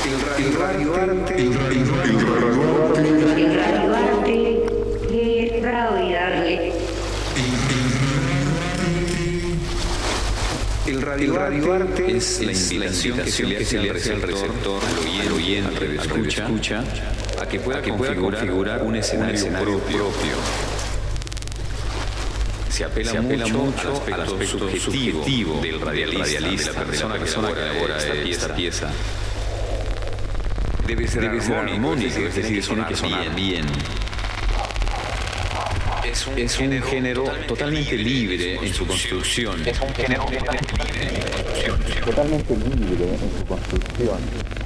El radioarte. Es radioarte. El radioarte es la invitación que se le hace al receptor, al oyente, al escucha, a que pueda configurar un escenario propio. Se apela mucho al aspecto subjetivo del radialista, de la persona que elabora esta pieza. Debe ser armónico, es decir, tiene que sonar bien. Es un género totalmente libre en su construcción. Totalmente libre en su construcción.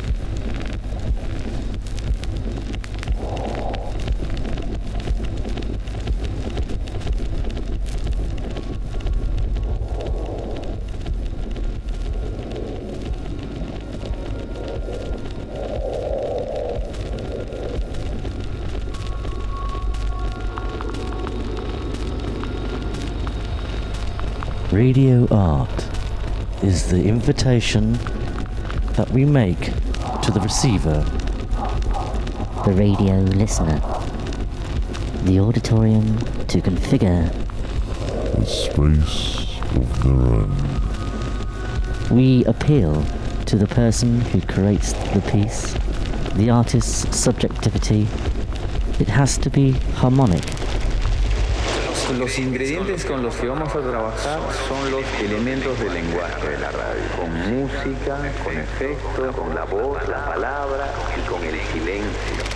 Radio art is the invitation that we make to the receiver, The radio listener. The auditorium to configure. A space of their own. We appeal to the person who creates the piece, the artist's subjectivity. It has to be harmonic. Los ingredientes con los que vamos a trabajar son los elementos del lenguaje de la radio, con música, con efectos, con la voz, la palabra y con el silencio.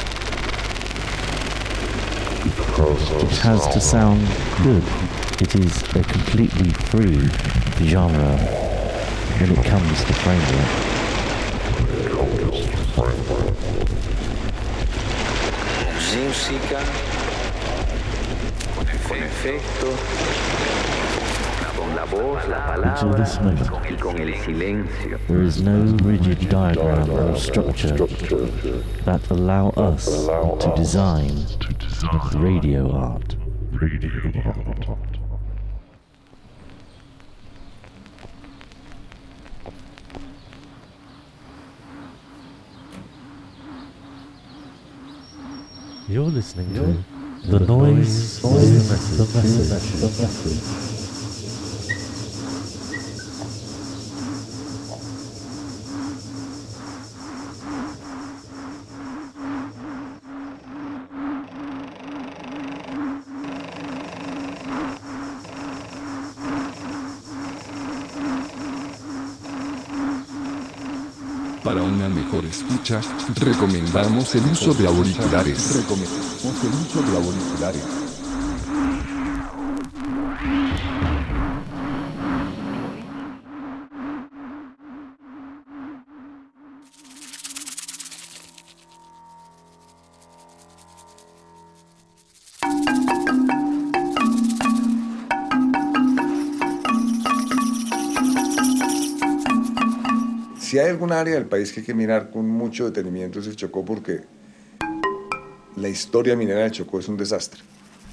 It has to sound good. It is a completely free genre when it comes to framework. Música, con efectos, con la voz, la palabra y con el silencio. There is no rigid diagram or structure that allow us to design radio art. You're listening to The Noise is the Message. Para una mejor escucha, recomendamos el uso de auriculares. Si hay algún área del país que hay que mirar con mucho detenimiento es el Chocó, porque la historia minera del Chocó es un desastre.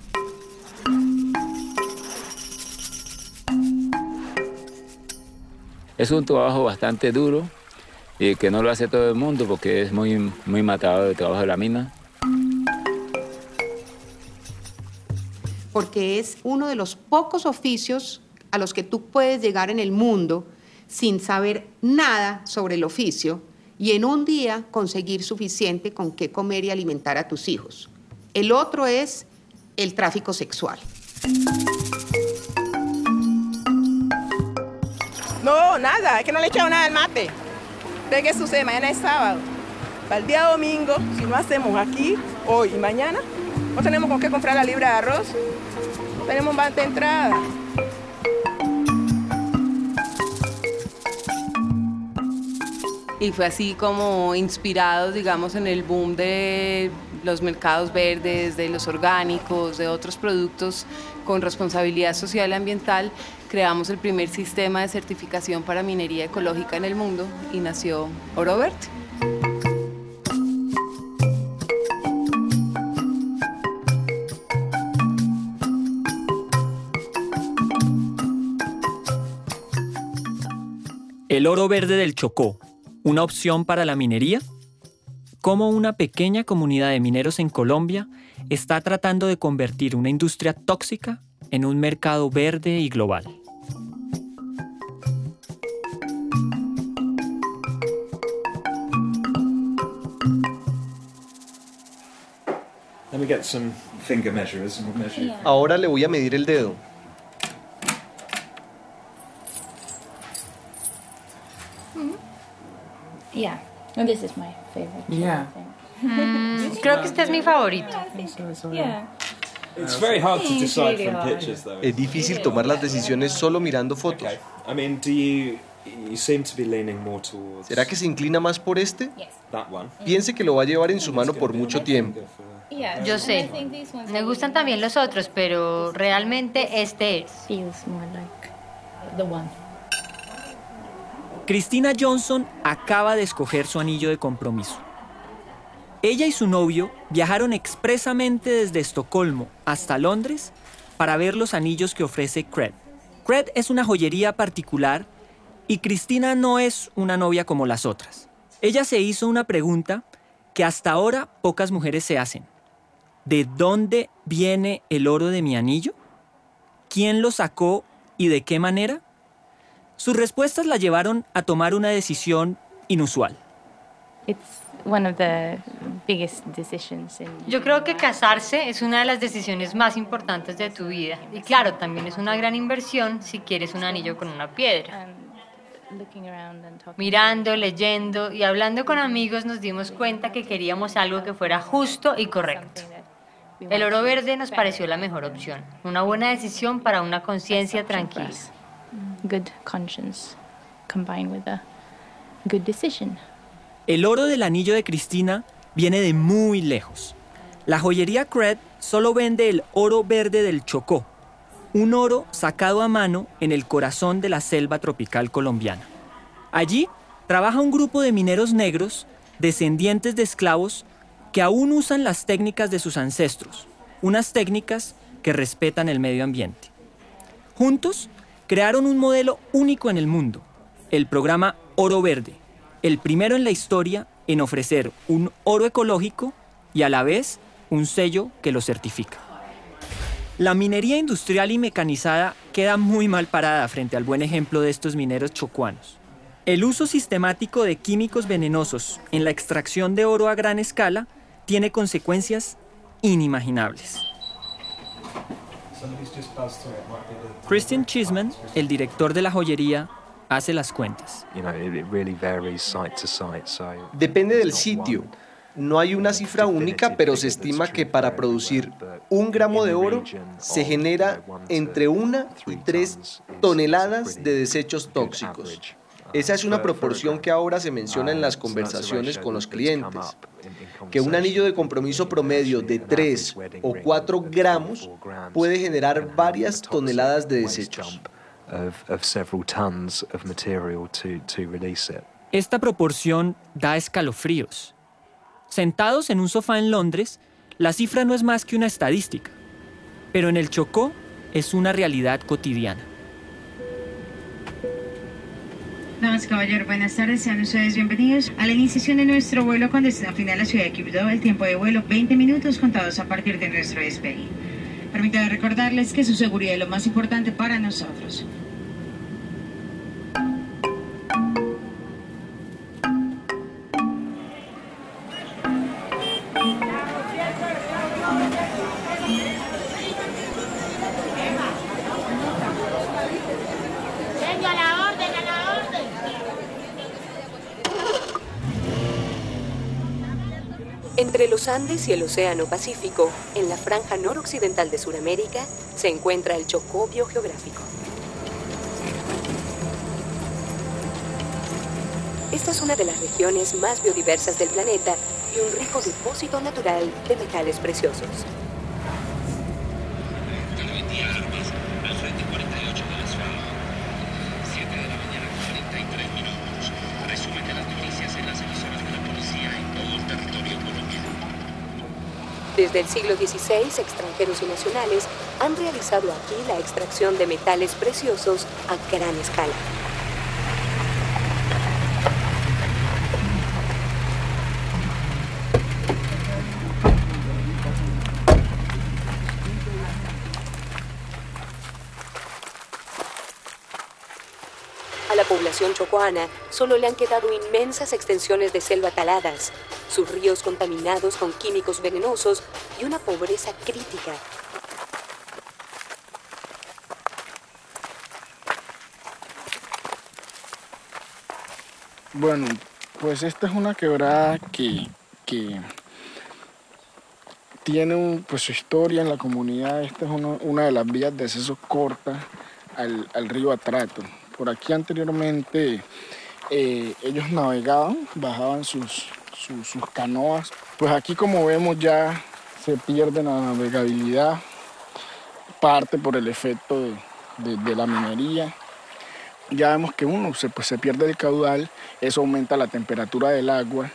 Es un trabajo bastante duro y que no lo hace todo el mundo porque es muy matador el trabajo de la mina. Porque es uno de los pocos oficios a los que tú puedes llegar en el mundo sin saber nada sobre el oficio y en un día conseguir suficiente con qué comer y alimentar a tus hijos. El otro es el tráfico sexual. No, nada, es que no le he echado nada al mate. ¿Ve qué sucede? Mañana es sábado. Para el día domingo, si no hacemos aquí, hoy y mañana, no tenemos con qué comprar la libra de arroz. No tenemos bastante entrada. Y fue así como inspirados, digamos, en el boom de los mercados verdes, de los orgánicos, de otros productos con responsabilidad social y ambiental, creamos el primer sistema de certificación para minería ecológica en el mundo y nació Oro Verde. El Oro Verde del Chocó, ¿Una opción para la minería? ¿Cómo una pequeña comunidad de mineros en Colombia está tratando de convertir una industria tóxica en un mercado verde y global? Ahora le voy a medir el dedo. Yeah, and this is my favorite. Yeah. Creo que este es mi favorito. It's very hard to decide from pictures, though. Es difícil tomar las decisiones solo mirando fotos. I mean, you seem to be leaning more towards ¿Será que se inclina más por este? that one? Piense que lo va a llevar en su mano por mucho tiempo. Yo sé. Me gustan también los otros, pero realmente este es. Feels more like the one. Cristina Johnson acaba de escoger su anillo de compromiso. Ella y su novio viajaron expresamente desde Estocolmo hasta Londres para ver los anillos que ofrece Cred. Cred es una joyería particular y Cristina no es una novia como las otras. Ella se hizo una pregunta que hasta ahora pocas mujeres se hacen. ¿De dónde viene el oro de mi anillo? ¿Quién lo sacó y de qué manera? Sus respuestas la llevaron a tomar una decisión inusual. Yo creo que casarse es una de las decisiones más importantes de tu vida. Y claro, también es una gran inversión si quieres un anillo con una piedra. Mirando, leyendo y hablando con amigos nos dimos cuenta que queríamos algo que fuera justo y correcto. El oro verde nos pareció la mejor opción. Una buena decisión para una conciencia tranquila. Good conscience combined with a good decision. El oro del anillo de Cristina viene de muy lejos. La joyería Cred solo vende el oro verde del Chocó, un oro sacado a mano en el corazón de la selva tropical colombiana. Allí trabaja un grupo de mineros negros, descendientes de esclavos, que aún usan las técnicas de sus ancestros, unas técnicas que respetan el medio ambiente. Juntos, crearon un modelo único en el mundo, el programa Oro Verde, el primero en la historia en ofrecer un oro ecológico y a la vez un sello que lo certifica. La minería industrial y mecanizada queda muy mal parada frente al buen ejemplo de estos mineros chocuanos. El uso sistemático de químicos venenosos en la extracción de oro a gran escala tiene consecuencias inimaginables. Christian Chisman, el director de la joyería, hace las cuentas. Depende del sitio. No hay una cifra única, pero se estima que para producir 1 gramo de oro se genera entre 1 y 3 toneladas de desechos tóxicos. Esa es una proporción que ahora se menciona en las conversaciones con los clientes. Que un anillo de compromiso promedio de 3 o 4 gramos puede generar varias toneladas de desechos. Esta proporción da escalofríos. Sentados en un sofá en Londres, la cifra no es más que una estadística, pero en el Chocó es una realidad cotidiana. Damas y caballeros, buenas tardes, sean ustedes bienvenidos a la iniciación de nuestro vuelo con destino final a la ciudad de Quibdó. El tiempo de vuelo 20 minutos contados a partir de nuestro despegue. Permítanme recordarles que su seguridad es lo más importante para nosotros. Entre los Andes y el Océano Pacífico, en la franja noroccidental de Sudamérica, se encuentra el Chocó biogeográfico. Esta es una de las regiones más biodiversas del planeta y un rico depósito natural de metales preciosos. Desde el siglo XVI, extranjeros y nacionales han realizado aquí la extracción de metales preciosos a gran escala. población chocoana solo le han quedado inmensas extensiones de selva taladas, sus ríos contaminados con químicos venenosos y una pobreza crítica. Bueno, pues esta es una quebrada que tiene pues su historia en la comunidad. Esta es una de las vías de acceso corta al río Atrato. Por aquí anteriormente ellos navegaban, bajaban sus canoas. Pues aquí, como vemos, ya se pierde la navegabilidad, parte por el efecto de la minería. Ya vemos que se pierde el caudal, eso aumenta la temperatura del agua.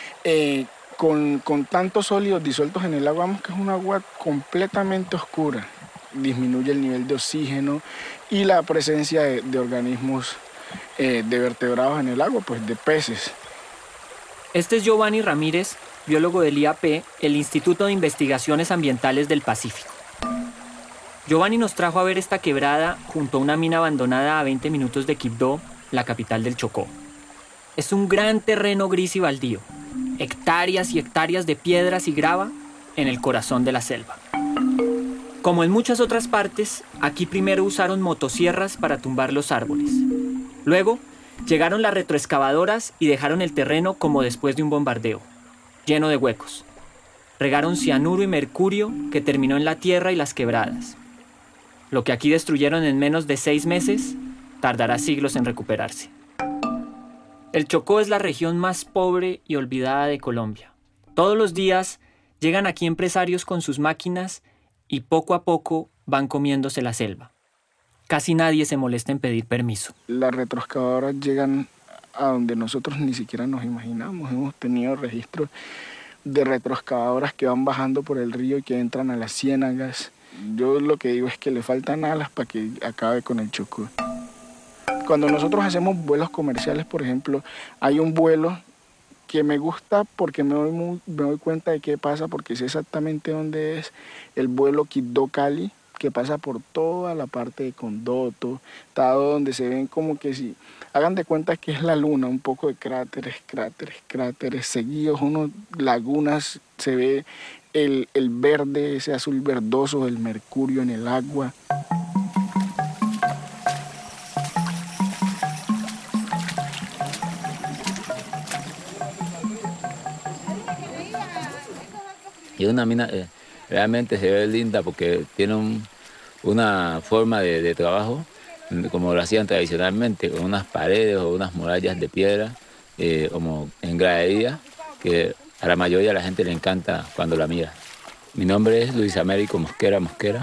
Con tantos sólidos disueltos en el agua, vemos que es un agua completamente oscura. Disminuye el nivel de oxígeno y la presencia de organismos de vertebrados en el agua, pues de peces. Este es Giovanni Ramírez, biólogo del IAP, el Instituto de Investigaciones Ambientales del Pacífico. Giovanni nos trajo a ver esta quebrada junto a una mina abandonada a 20 minutos de Quibdó, la capital del Chocó. Es un gran terreno gris y baldío, hectáreas y hectáreas de piedras y grava en el corazón de la selva. Como en muchas otras partes, aquí primero usaron motosierras para tumbar los árboles. Luego, llegaron las retroexcavadoras y dejaron el terreno como después de un bombardeo, lleno de huecos. Regaron cianuro y mercurio que terminó en la tierra y las quebradas. Lo que aquí destruyeron en menos de 6 meses, tardará siglos en recuperarse. El Chocó es la región más pobre y olvidada de Colombia. Todos los días llegan aquí empresarios con sus máquinas y poco a poco van comiéndose la selva. Casi nadie se molesta en pedir permiso. Las retroexcavadoras llegan a donde nosotros ni siquiera nos imaginamos. Hemos tenido registros de retroexcavadoras que van bajando por el río y que entran a las ciénagas. Yo lo que digo es que le faltan alas para que acabe con el Chocó. Cuando nosotros hacemos vuelos comerciales, por ejemplo, hay un vuelo que me gusta porque me doy cuenta de qué pasa, porque sé exactamente dónde es el vuelo Quibdó-Cali, que pasa por toda la parte de Condoto, todo donde se ven como que si hagan de cuenta que es la luna, un poco de cráteres seguidos, lagunas, se ve el verde, ese azul verdoso del mercurio en el agua. Y una mina realmente se ve linda porque tiene una forma de trabajo como lo hacían tradicionalmente, con unas paredes o unas murallas de piedra, como en gradería, que a la mayoría de la gente le encanta cuando la mira. Mi nombre es Luis Américo Mosquera.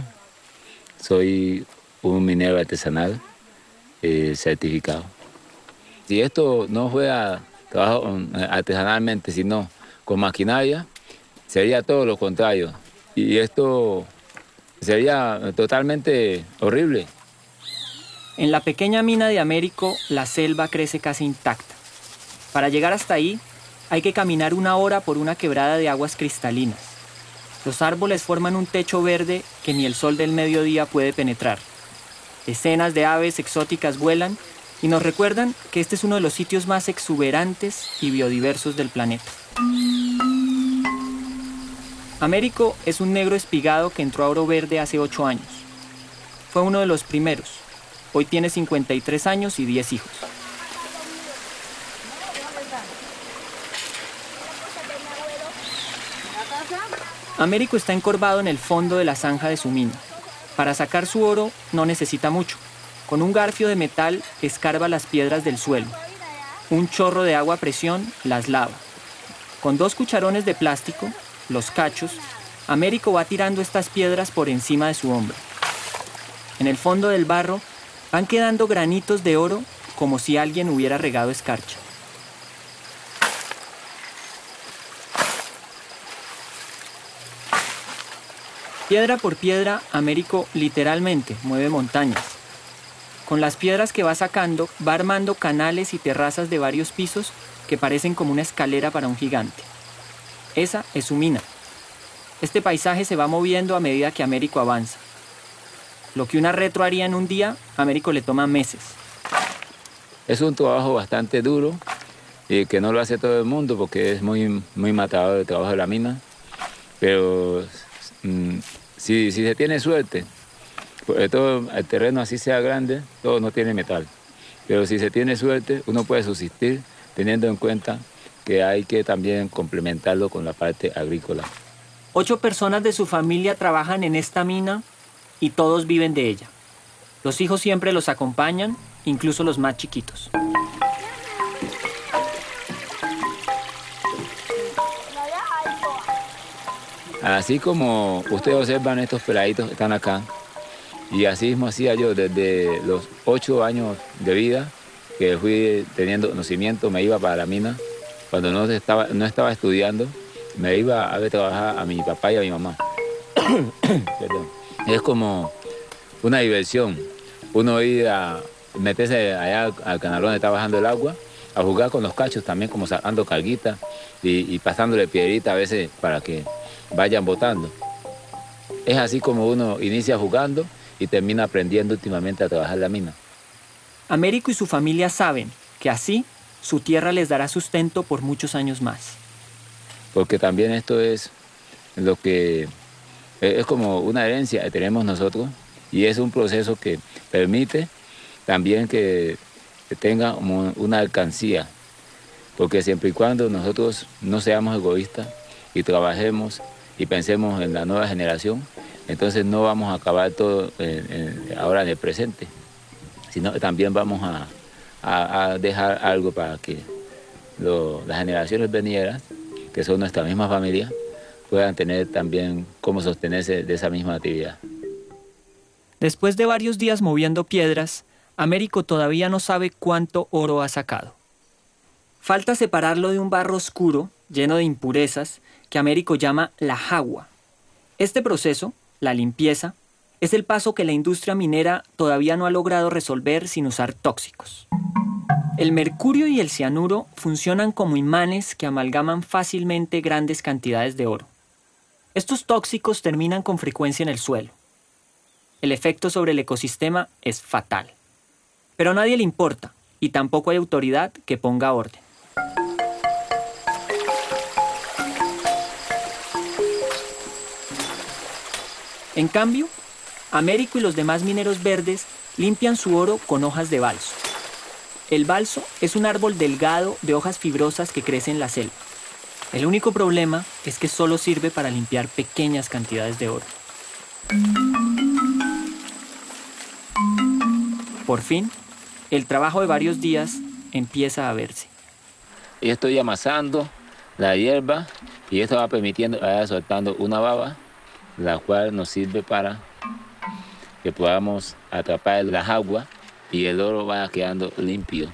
Soy un minero artesanal certificado. Si esto no fuera trabajo artesanalmente, sino con maquinaria, sería todo lo contrario. Y esto sería totalmente horrible. En la pequeña mina de Américo, la selva crece casi intacta. Para llegar hasta ahí, hay que caminar 1 hora por una quebrada de aguas cristalinas. Los árboles forman un techo verde que ni el sol del mediodía puede penetrar. Decenas de aves exóticas vuelan y nos recuerdan que este es uno de los sitios más exuberantes y biodiversos del planeta. Américo es un negro espigado que entró a Oro Verde hace 8 años. Fue uno de los primeros. Hoy tiene 53 años y 10 hijos. Américo está encorvado en el fondo de la zanja de su mina. Para sacar su oro no necesita mucho. Con un garfio de metal escarba las piedras del suelo. Un chorro de agua a presión las lava. Con 2 cucharones de plástico, los cachos, Américo va tirando estas piedras por encima de su hombro. En el fondo del barro van quedando granitos de oro como si alguien hubiera regado escarcha. Piedra por piedra, Américo literalmente mueve montañas. Con las piedras que va sacando, va armando canales y terrazas de varios pisos que parecen como una escalera para un gigante. Esa es su mina. Este paisaje se va moviendo a medida que Américo avanza. Lo que una retro haría en un día, a Américo le toma meses. Es un trabajo bastante duro y que no lo hace todo el mundo porque es muy matador el trabajo de la mina. Pero si se tiene suerte, porque todo el terreno así sea grande, todo no tiene metal. Pero si se tiene suerte, uno puede subsistir teniendo en cuenta que hay que también complementarlo con la parte agrícola. 8 personas de su familia trabajan en esta mina y todos viven de ella. Los hijos siempre los acompañan, incluso los más chiquitos. Así como ustedes observan, estos peladitos que están acá, y así mismo hacía yo desde los 8 años de vida, que fui teniendo conocimiento, me iba para la mina. Cuando no estaba estudiando, me iba a ver trabajar a mi papá y a mi mamá. Perdón. Es como una diversión. Uno ir a meterse allá al canal donde está bajando el agua, a jugar con los cachos también, como sacando carguitas y pasándole piedrita a veces para que vayan botando. Es así como uno inicia jugando y termina aprendiendo últimamente a trabajar la mina. Américo y su familia saben que así su tierra les dará sustento por muchos años más. Porque también esto es lo que es como una herencia que tenemos nosotros y es un proceso que permite también que tenga una alcancía. Porque siempre y cuando nosotros no seamos egoístas y trabajemos y pensemos en la nueva generación, entonces no vamos a acabar todo ahora en el presente, sino que también vamos a dejar algo para que las generaciones venideras, que son nuestra misma familia, puedan tener también cómo sostenerse de esa misma actividad. Después de varios días moviendo piedras, Américo todavía no sabe cuánto oro ha sacado. Falta separarlo de un barro oscuro, lleno de impurezas, que Américo llama la jagua. Este proceso, la limpieza, es el paso que la industria minera todavía no ha logrado resolver sin usar tóxicos. El mercurio y el cianuro funcionan como imanes que amalgaman fácilmente grandes cantidades de oro. Estos tóxicos terminan con frecuencia en el suelo. El efecto sobre el ecosistema es fatal. Pero a nadie le importa y tampoco hay autoridad que ponga orden. En cambio, Américo y los demás mineros verdes limpian su oro con hojas de balso. El balso es un árbol delgado de hojas fibrosas que crece en la selva. El único problema es que solo sirve para limpiar pequeñas cantidades de oro. Por fin, el trabajo de varios días empieza a verse. Yo estoy amasando la hierba y esto va permitiendo que vaya soltando una baba, la cual nos sirve para que podamos atrapar las aguas y el oro vaya quedando limpio.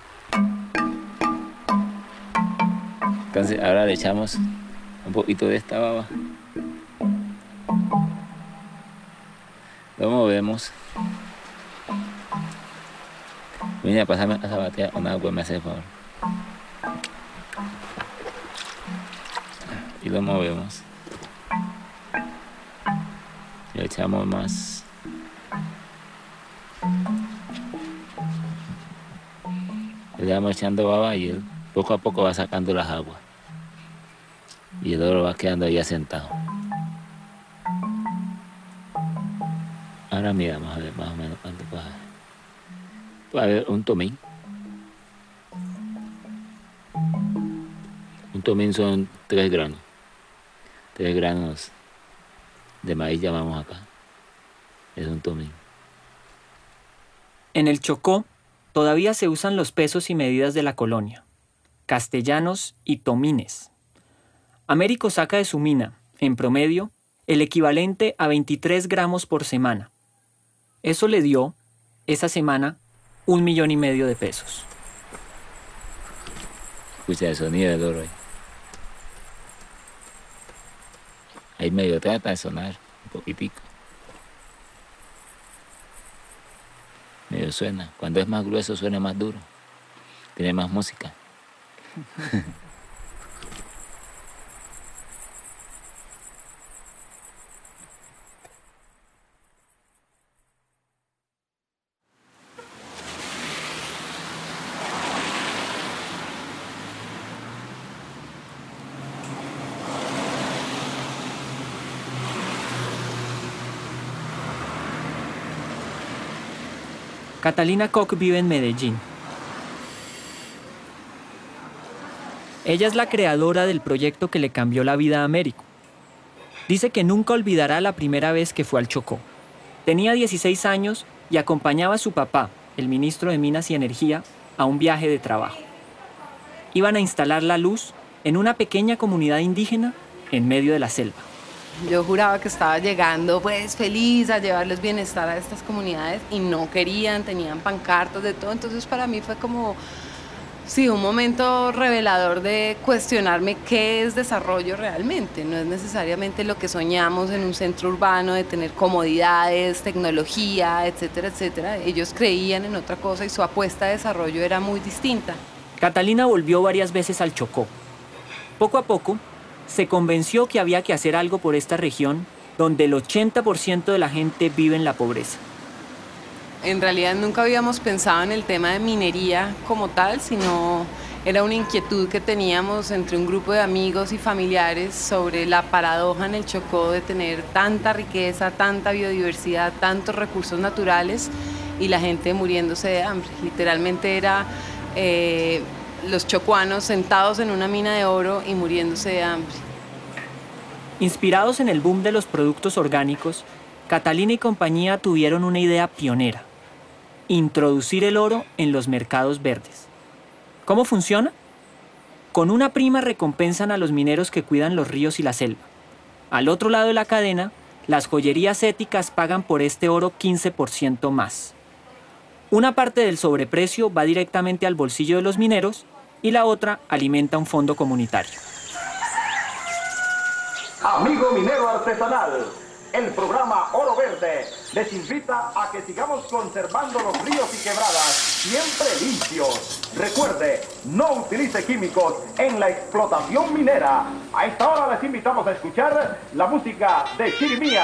Entonces ahora le echamos un poquito de esta baba. Lo movemos. Vine a pasarme esa batea con agua, me hace el favor. Y lo movemos. Le echamos más. Le vamos echando baba y él poco a poco va sacando las aguas. Y el oro va quedando ahí asentado. Ahora mira, vamos a ver más o menos cuánto puede haber. Puede haber un tomín. Un tomín son 3 granos. 3 granos de maíz llamamos acá. Es un tomín. En el Chocó todavía se usan los pesos y medidas de la colonia, castellanos y tomines. Américo saca de su mina, en promedio, el equivalente a 23 gramos por semana. Eso le dio, esa semana, 1,5 millones de pesos. Escucha el sonido del oro ahí. Ahí medio trata de sonar, un poquitico. Medio suena. Cuando es más grueso suena más duro. Tiene más música. Catalina Koch vive en Medellín. Ella es la creadora del proyecto que le cambió la vida a Américo. Dice que nunca olvidará la primera vez que fue al Chocó. Tenía 16 años y acompañaba a su papá, el ministro de Minas y Energía, a un viaje de trabajo. Iban a instalar la luz en una pequeña comunidad indígena en medio de la selva. Yo juraba que estaba llegando pues feliz a llevarles bienestar a estas comunidades y no querían, tenían pancartas de todo, entonces para mí fue como, sí, un momento revelador de cuestionarme qué es desarrollo realmente. No es necesariamente lo que soñamos en un centro urbano de tener comodidades, tecnología, etcétera, etcétera. Ellos creían en otra cosa y su apuesta de desarrollo era muy distinta. Catalina volvió varias veces al Chocó. Poco a poco, se convenció que había que hacer algo por esta región donde el 80% de la gente vive en la pobreza. En realidad nunca habíamos pensado en el tema de minería como tal, sino era una inquietud que teníamos entre un grupo de amigos y familiares sobre la paradoja en el Chocó de tener tanta riqueza, tanta biodiversidad, tantos recursos naturales y la gente muriéndose de hambre. Literalmente era los chocuanos sentados en una mina de oro y muriéndose de hambre. Inspirados en el boom de los productos orgánicos, Catalina y compañía tuvieron una idea pionera: introducir el oro en los mercados verdes. ¿Cómo funciona? Con una prima recompensan a los mineros que cuidan los ríos y la selva. Al otro lado de la cadena, las joyerías éticas pagan por este oro 15% más. Una parte del sobreprecio va directamente al bolsillo de los mineros y la otra alimenta un fondo comunitario. Amigo minero artesanal, el programa Oro Verde les invita a que sigamos conservando los ríos y quebradas siempre limpios. Recuerde, no utilice químicos en la explotación minera. A esta hora les invitamos a escuchar la música de Chirimía.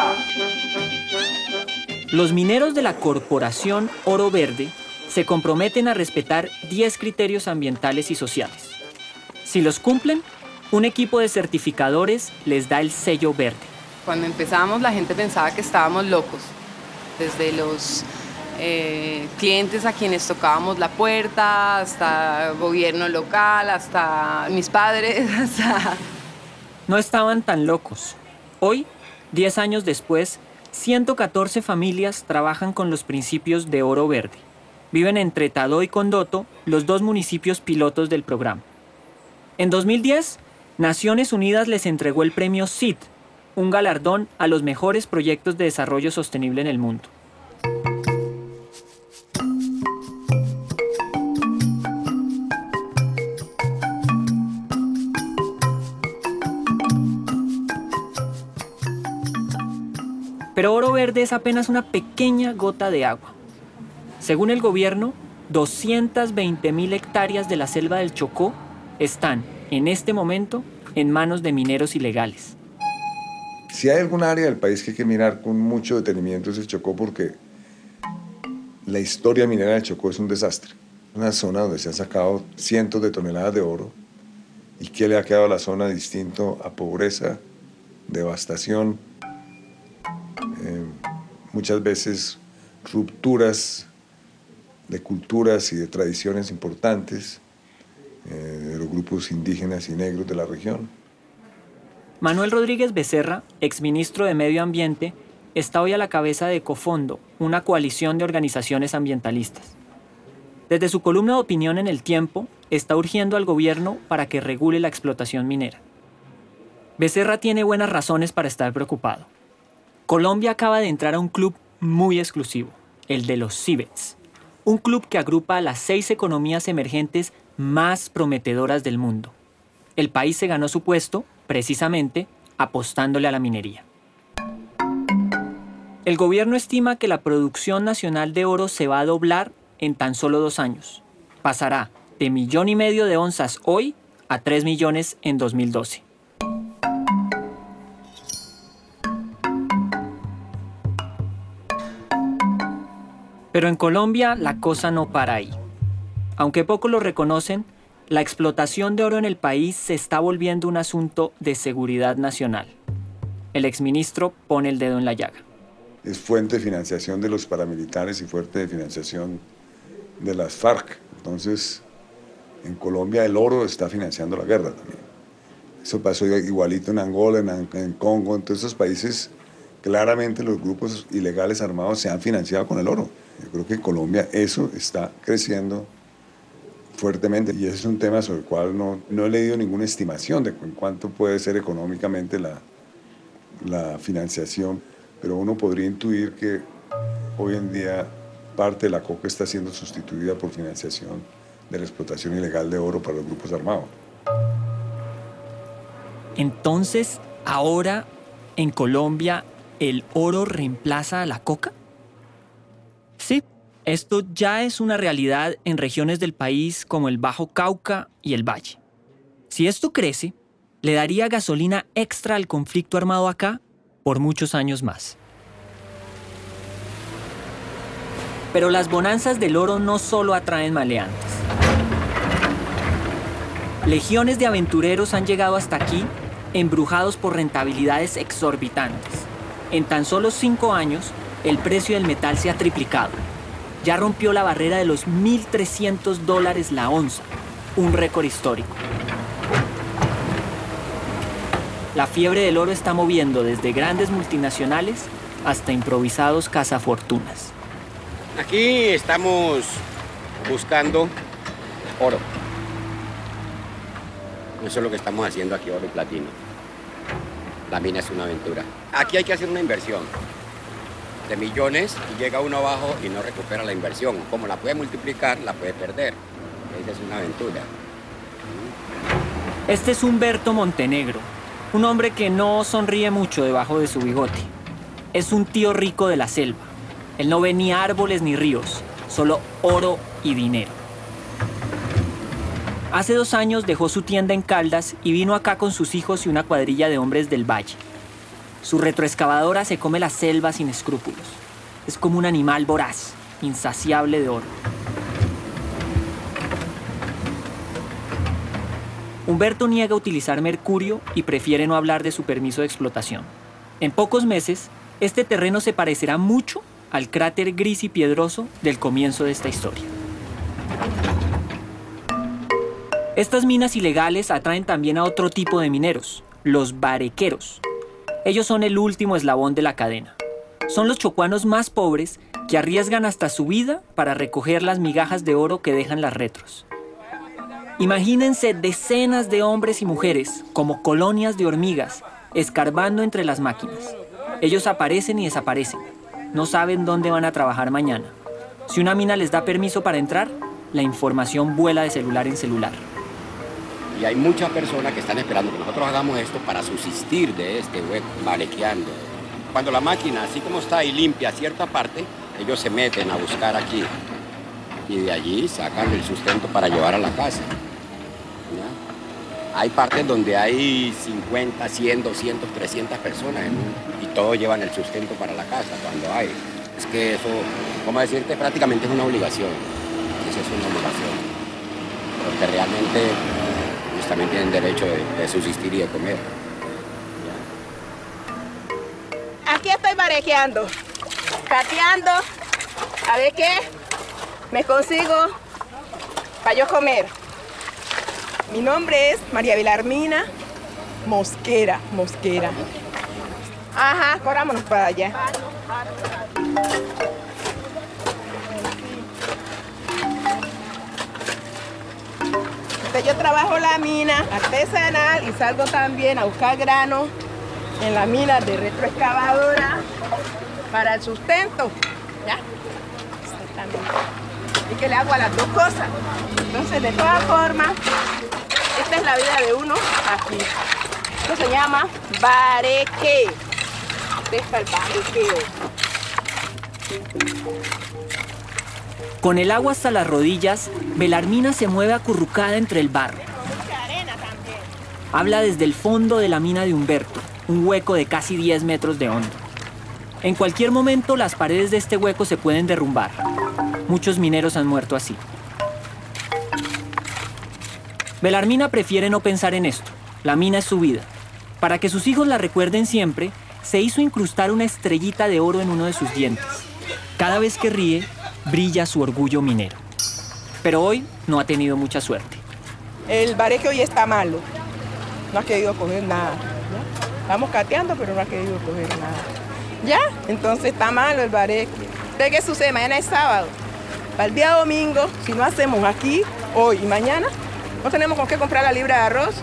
Los mineros de la Corporación Oro Verde se comprometen a respetar 10 criterios ambientales y sociales. Si los cumplen, un equipo de certificadores les da el sello verde. Cuando empezamos la gente pensaba que estábamos locos, desde los clientes a quienes tocábamos la puerta, hasta gobierno local, hasta mis padres, hasta... No estaban tan locos. Hoy, 10 años después, 114 familias trabajan con los principios de Oro Verde. Viven entre Tadó y Condoto, los dos municipios pilotos del programa. En 2010, Naciones Unidas les entregó el premio SEED, un galardón a los mejores proyectos de desarrollo sostenible en el mundo. Pero Oro Verde es apenas una pequeña gota de agua. Según el gobierno, 220.000 hectáreas de la selva del Chocó están, en este momento, en manos de mineros ilegales. Si hay algún área del país que hay que mirar con mucho detenimiento es el Chocó, porque la historia minera del Chocó es un desastre. Una zona donde se han sacado cientos de toneladas de oro. ¿Y qué le ha quedado a la zona distinto a pobreza, devastación, muchas veces rupturas de culturas y de tradiciones importantes de los grupos indígenas y negros de la región? Manuel Rodríguez Becerra, exministro de Medio Ambiente, está hoy a la cabeza de Ecofondo, una coalición de organizaciones ambientalistas. Desde su columna de opinión en El Tiempo, está urgiendo al gobierno para que regule la explotación minera. Becerra tiene buenas razones para estar preocupado. Colombia acaba de entrar a un club muy exclusivo, el de los CIBETS, un club que agrupa a las 6 economías emergentes más prometedoras del mundo. El país se ganó su puesto, precisamente, apostándole a la minería. El gobierno estima que la producción nacional de oro se va a doblar en tan solo 2 años. Pasará de 1,5 millones de onzas hoy a 3 millones en 2012. Pero en Colombia la cosa no para ahí. Aunque pocos lo reconocen, la explotación de oro en el país se está volviendo un asunto de seguridad nacional. El exministro pone el dedo en la llaga. Es fuente de financiación de los paramilitares y fuente de financiación de las FARC. Entonces, en Colombia el oro está financiando la guerra también. Eso pasó igualito en Angola, en Congo, en todos esos países. Claramente los grupos ilegales armados se han financiado con el oro. Yo creo que en Colombia eso está creciendo fuertemente y ese es un tema sobre el cual no he leído ninguna estimación de cuánto puede ser económicamente la financiación, pero uno podría intuir que hoy en día parte de la coca está siendo sustituida por financiación de la explotación ilegal de oro para los grupos armados. Entonces, ahora en Colombia, ¿el oro reemplaza a la coca? Sí, esto ya es una realidad en regiones del país como el Bajo Cauca y el Valle. Si esto crece, le daría gasolina extra al conflicto armado acá por muchos años más. Pero las bonanzas del oro no solo atraen maleantes. Legiones de aventureros han llegado hasta aquí embrujados por rentabilidades exorbitantes. En tan solo 5 años, el precio del metal se ha triplicado. Ya rompió la barrera de los $1.300 la onza, un récord histórico. La fiebre del oro está moviendo desde grandes multinacionales hasta improvisados cazafortunas. Aquí estamos buscando oro. Eso es lo que estamos haciendo aquí, oro y platino. La mina es una aventura. Aquí hay que hacer una inversión de millones y llega uno abajo y no recupera la inversión. Como la puede multiplicar, la puede perder. Esa es una aventura. Este es Humberto Montenegro, un hombre que no sonríe mucho debajo de su bigote. Es un tío rico de la selva. Él no ve ni árboles ni ríos, solo oro y dinero. Hace 2 años dejó su tienda en Caldas y vino acá con sus hijos y una cuadrilla de hombres del valle. Su retroexcavadora se come la selva sin escrúpulos. Es como un animal voraz, insaciable de oro. Humberto niega utilizar mercurio y prefiere no hablar de su permiso de explotación. En pocos meses, este terreno se parecerá mucho al cráter gris y piedroso del comienzo de esta historia. Estas minas ilegales atraen también a otro tipo de mineros, los barequeros. Ellos son el último eslabón de la cadena. Son los chocuanos más pobres que arriesgan hasta su vida para recoger las migajas de oro que dejan las retros. Imagínense decenas de hombres y mujeres, como colonias de hormigas, escarbando entre las máquinas. Ellos aparecen y desaparecen. No saben dónde van a trabajar mañana. Si una mina les da permiso para entrar, la información vuela de celular en celular. Y hay muchas personas que están esperando que nosotros hagamos esto para subsistir de este hueco, malequeando. Cuando la máquina, así como está y limpia cierta parte, ellos se meten a buscar aquí. Y de allí sacan el sustento para llevar a la casa. ¿Ya? Hay partes donde hay 50, 100, 200, 300 personas y todos llevan el sustento para la casa cuando hay. Es que eso, ¿cómo decirte? Prácticamente es una obligación. Eso es una obligación. Porque realmente ellos también tienen derecho de subsistir y de comer. ¿Ya? Aquí estoy barequeando, cateando, a ver qué me consigo para yo comer. Mi nombre es María Belarmina Mosquera. Ajá, corrámonos para allá. Yo trabajo la mina artesanal y salgo también a buscar grano en la mina de retroexcavadora para el sustento. ¿Ya? Y que le hago a las dos cosas. Entonces, de todas formas, esta es la vida de uno aquí. Esto se llama bareque. Este es el barequeo. Con el agua hasta las rodillas, Belarmina se mueve acurrucada entre el barro. Habla desde el fondo de la mina de Humberto, un hueco de casi 10 metros de hondo. En cualquier momento, las paredes de este hueco se pueden derrumbar. Muchos mineros han muerto así. Belarmina prefiere no pensar en esto. La mina es su vida. Para que sus hijos la recuerden siempre, se hizo incrustar una estrellita de oro en uno de sus dientes. Cada vez que ríe, brilla su orgullo minero. pero hoy no ha tenido mucha suerte. El bareque hoy está malo, no ha querido coger nada. ¿Ya? Estamos cateando, pero no ha querido coger nada. ¿Ya? Entonces está malo el bareque. ¿De qué sucede? Mañana es sábado. Para el día domingo, si no hacemos aquí, hoy y mañana, no tenemos con qué comprar la libra de arroz.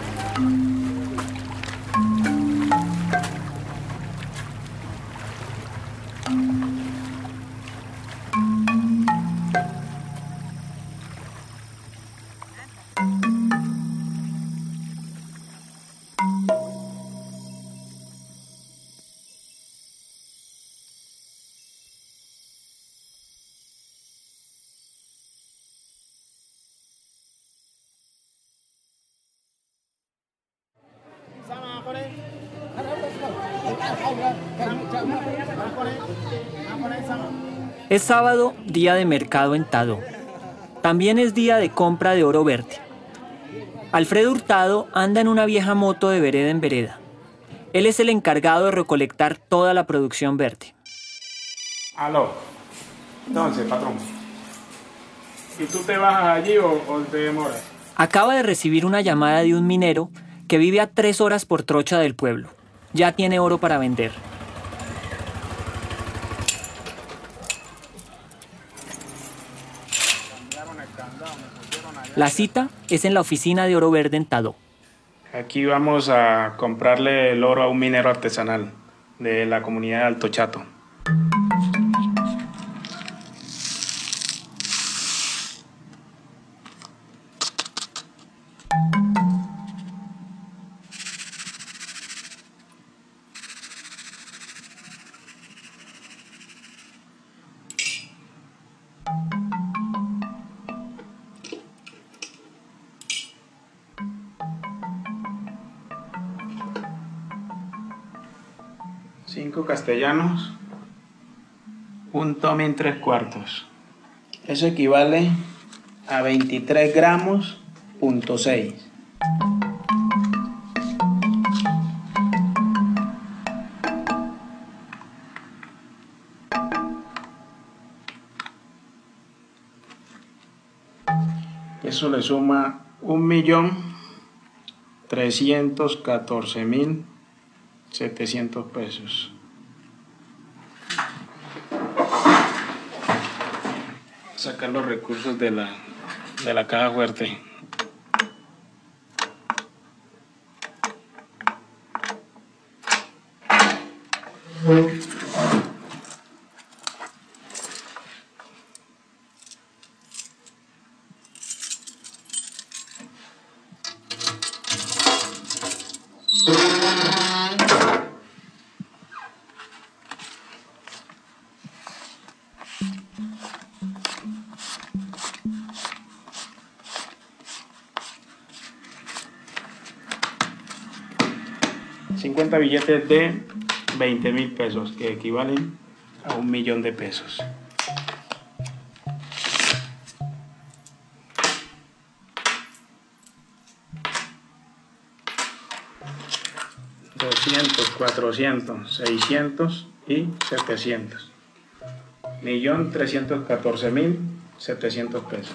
Es sábado, día de mercado en Tadó. También es día de compra de oro verde. Alfredo Hurtado anda en una vieja moto de vereda en vereda. Él es el encargado de recolectar toda la producción verde. Aló. Entonces, patrón. ¿Y tú te bajas allí o te demoras? Acaba de recibir una llamada de un minero que vive a 3 horas por trocha del pueblo. Ya tiene oro para vender. La cita es en la oficina de Oro Verde en Tadó. Aquí vamos a comprarle el oro a un minero artesanal de la comunidad de Alto Chato. Cinco castellanos, un tomin 3/4. Eso equivale a 23 gramos, .6. Eso le suma 1.314.700 pesos. Sacar los recursos de la caja fuerte. Billetes de 20.000 pesos, que equivalen a 1.000.000 de pesos. $200, 400, 600 y 700. 1.314.700 pesos.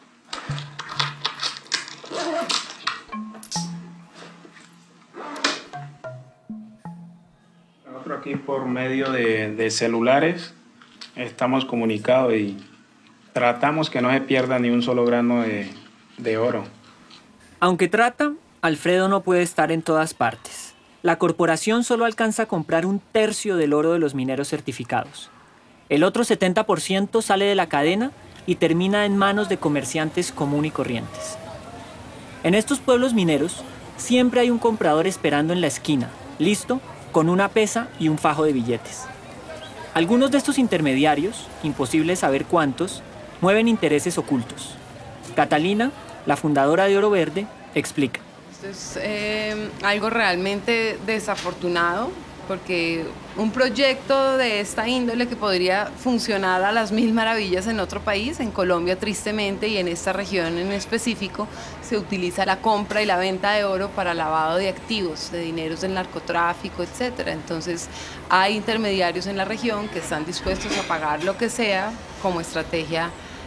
Aquí por medio de celulares estamos comunicados y tratamos que no se pierda ni un solo grano de oro. Aunque trata, Alfredo no puede estar en todas partes. La corporación solo alcanza a comprar 1/3 del oro de los mineros certificados. El otro 70% sale de la cadena y termina en manos de comerciantes común y corrientes. En estos pueblos mineros siempre hay un comprador esperando en la esquina, listo, con una pesa y un fajo de billetes. Algunos de estos intermediarios, imposible saber cuántos, mueven intereses ocultos. Catalina, la fundadora de Oro Verde, explica. Esto es algo realmente desafortunado, porque un proyecto de esta índole que podría funcionar a las mil maravillas en otro país, en Colombia tristemente y en esta región en específico, se utiliza la compra y la venta de oro para lavado de activos, de dineros del narcotráfico, etc. Entonces hay intermediarios en la región que están dispuestos a pagar lo que sea como estrategia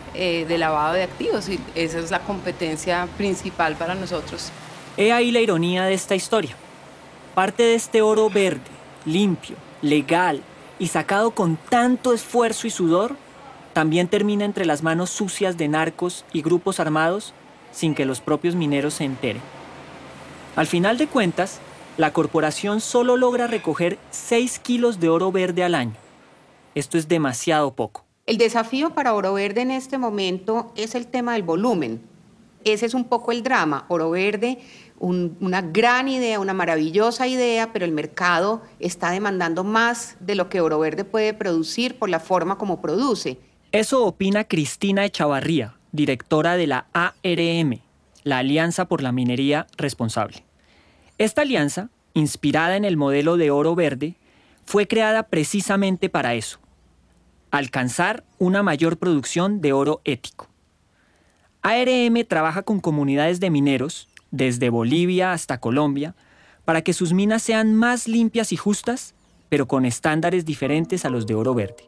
de lavado de activos, y esa es la competencia principal para nosotros. He ahí la ironía de esta historia. Parte de este oro verde, limpio, legal y sacado con tanto esfuerzo y sudor, también termina entre las manos sucias de narcos y grupos armados sin que los propios mineros se enteren. Al final de cuentas, la corporación solo logra recoger 6 kilos de oro verde al año. Esto es demasiado poco. El desafío para Oro Verde en este momento es el tema del volumen. Ese es un poco el drama. Oro Verde, una gran idea, una maravillosa idea, pero el mercado está demandando más de lo que Oro Verde puede producir por la forma como produce. Eso opina Cristina Echavarría, directora de la ARM, la Alianza por la Minería Responsable. Esta alianza, inspirada en el modelo de Oro Verde, fue creada precisamente para eso: alcanzar una mayor producción de oro ético. ARM trabaja con comunidades de mineros, desde Bolivia hasta Colombia, para que sus minas sean más limpias y justas, pero con estándares diferentes a los de Oro Verde.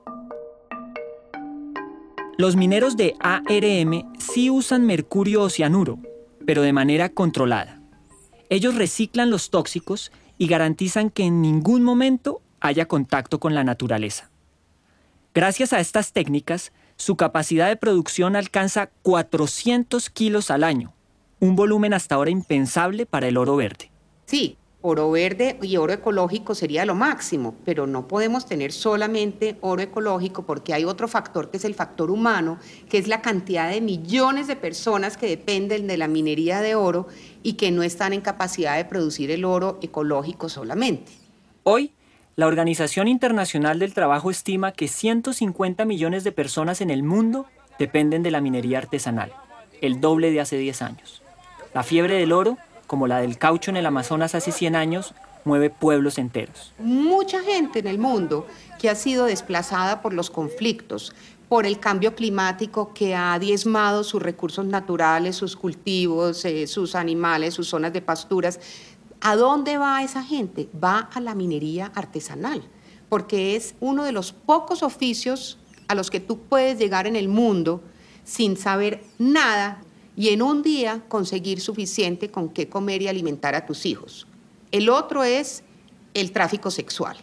Los mineros de ARM sí usan mercurio o cianuro, pero de manera controlada. Ellos reciclan los tóxicos y garantizan que en ningún momento haya contacto con la naturaleza. Gracias a estas técnicas, su capacidad de producción alcanza 400 kilos al año, un volumen hasta ahora impensable para el oro verde. Sí, oro verde y oro ecológico sería lo máximo, pero no podemos tener solamente oro ecológico porque hay otro factor que es el factor humano, que es la cantidad de millones de personas que dependen de la minería de oro y que no están en capacidad de producir el oro ecológico solamente. Hoy, la Organización Internacional del Trabajo estima que 150 millones de personas en el mundo dependen de la minería artesanal, el doble de hace 10 años. La fiebre del oro, como la del caucho en el Amazonas hace 100 años, mueve pueblos enteros. Mucha gente en el mundo que ha sido desplazada por los conflictos, por el cambio climático que ha diezmado sus recursos naturales, sus cultivos, sus animales, sus zonas de pasturas. ¿A dónde va esa gente? Va a la minería artesanal, porque es uno de los pocos oficios a los que tú puedes llegar en el mundo sin saber nada y en un día conseguir suficiente con qué comer y alimentar a tus hijos. El otro es el tráfico sexual.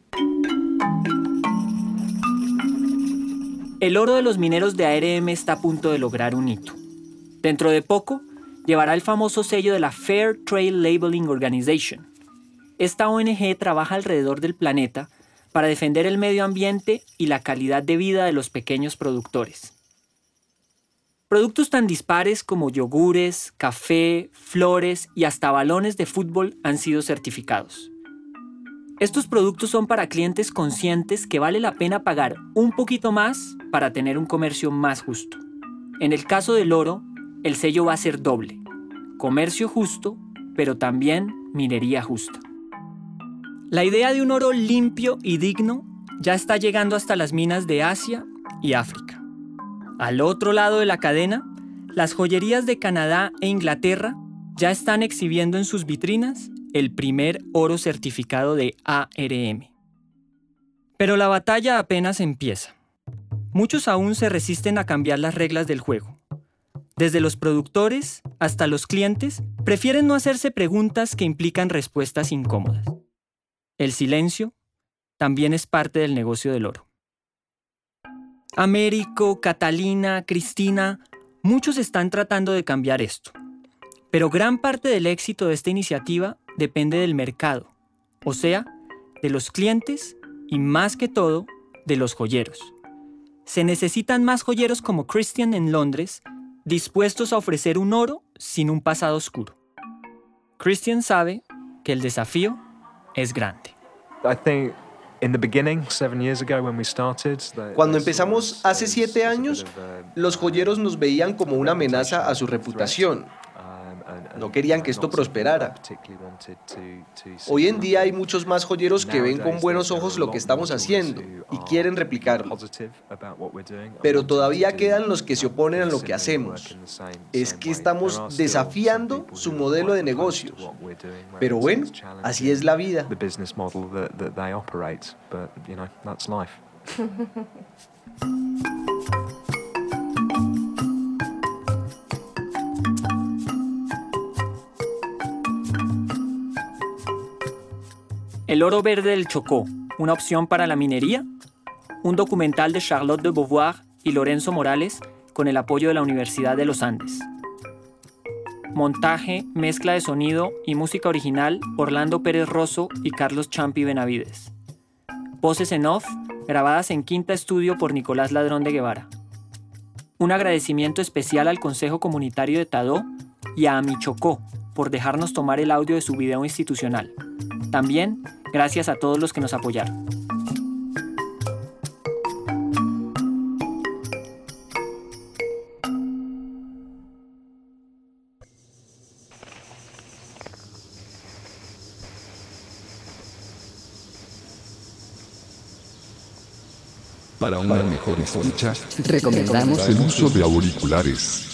El oro de los mineros de ARM está a punto de lograr un hito. Dentro de poco, llevará el famoso sello de la Fair Trade Labeling Organization. Esta ONG trabaja alrededor del planeta para defender el medio ambiente y la calidad de vida de los pequeños productores. Productos tan dispares como yogures, café, flores y hasta balones de fútbol han sido certificados. Estos productos son para clientes conscientes que vale la pena pagar un poquito más para tener un comercio más justo. En el caso del oro, el sello va a ser doble: comercio justo, pero también minería justa. La idea de un oro limpio y digno ya está llegando hasta las minas de Asia y África. Al otro lado de la cadena, las joyerías de Canadá e Inglaterra ya están exhibiendo en sus vitrinas el primer oro certificado de ARM. Pero la batalla apenas empieza. Muchos aún se resisten a cambiar las reglas del juego. Desde los productores hasta los clientes, prefieren no hacerse preguntas que implican respuestas incómodas. El silencio también es parte del negocio del oro. Américo, Catalina, Cristina, muchos están tratando de cambiar esto. Pero gran parte del éxito de esta iniciativa depende del mercado, o sea, de los clientes y más que todo, de los joyeros. Se necesitan más joyeros como Christian en Londres, dispuestos a ofrecer un oro sin un pasado oscuro. Christian sabe que el desafío es grande. Cuando empezamos hace 7 años, los joyeros nos veían como una amenaza a su reputación. No querían que esto prosperara. Hoy en día hay muchos más joyeros que ven con buenos ojos lo que estamos haciendo y quieren replicarlo. Pero todavía quedan los que se oponen a lo que hacemos. Es que estamos desafiando su modelo de negocios. Pero bueno, así es la vida. El oro verde del Chocó, ¿una opción para la minería? Un documental de Charlotte de Beauvoir y Lorenzo Morales con el apoyo de la Universidad de los Andes. Montaje, mezcla de sonido y música original, Orlando Pérez Rosso y Carlos Champi Benavides. Voces en off, grabadas en Quinta Estudio por Nicolás Ladrón de Guevara. Un agradecimiento especial al Consejo Comunitario de Tadó y a Amichocó por dejarnos tomar el audio de su video institucional. También, gracias a todos los que nos apoyaron. Para una mejor escucha, recomendamos el uso de auriculares.